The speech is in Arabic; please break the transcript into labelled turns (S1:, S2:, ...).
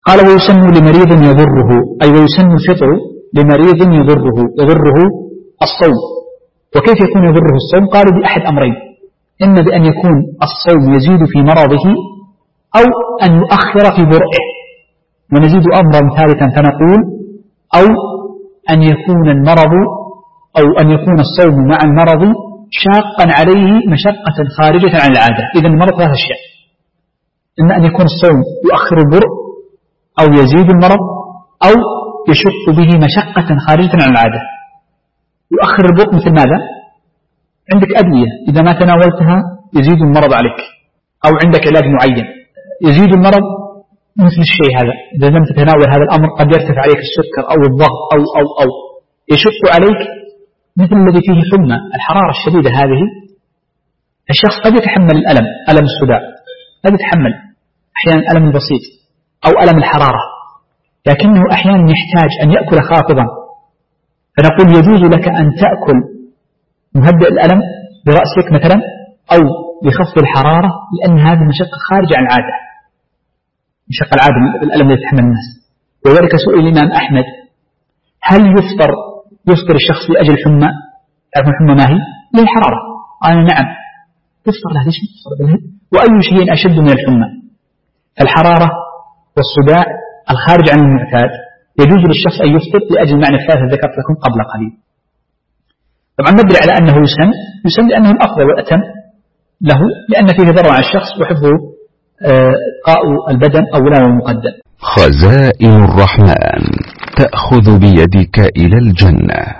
S1: قال ويسن لمريض يضره، أي ويسن الفطر لمريض يضره الصوم. وكيف يكون يضره الصوم؟ قالوا بأحد أمرين: إما بأن يكون الصوم يزيد في مرضه، أو أن يؤخر في برئه. ونزيد أمرا ثالثا فنقول: أو أن يكون المرض أو أن يكون الصوم مع المرض شاقا عليه مشقة خارجة عن العادة. إذن المرض ثلاث أشياء: إما أن يكون الصوم يؤخر البرء، أو يزيد المرض، أو يشق به مشقة خارجة عن العادة. يؤخر البرء مثل ماذا؟ عندك أدوية إذا ما تناولتها يزيد المرض عليك، أو عندك علاج معين يزيد المرض مثل الشيء هذا. إذا لم تتناول هذا الأمر قد يرتفع عليك السكر أو الضغط أو يشق عليك، مثل الذي فيه حمى، الحرارة الشديدة هذه. الشخص قد يتحمل الألم، ألم الصداع قد يتحمل أحيانا الألم البسيط أو ألم الحرارة، لكنه أحيانا يحتاج أن يأكل خافضا، فنقول يجوز لك أن تأكل مهدئ الألم برأسك مثلا، أو بخفض الحرارة، لأن هذه مشقة خارجة عن العادة، مشقة العادة الألم الذي يتحمل الناس. وذلك سئل الإمام أحمد: هل يفطر الشخص لأجل حمى؟ تعرف الحمى ما هي؟ للحرارة. قال: نعم يفطر لها. ليش يفطر لها؟ وأي شيء أشد من الحمى؟ الحرارة والصداع الخارج عن المعتاد يجوز للشخص أن يفطر لأجل المعنى الثالث ذكرت لكم قبل قليل. طبعا ندري على أنه يسن لأنه الأفضل والأتم له، لأن فيه ضرر على الشخص وحفظه قاء البدن أو لا المقدم.
S2: خزائن الرحمن تأخذ بيدك إلى الجنة.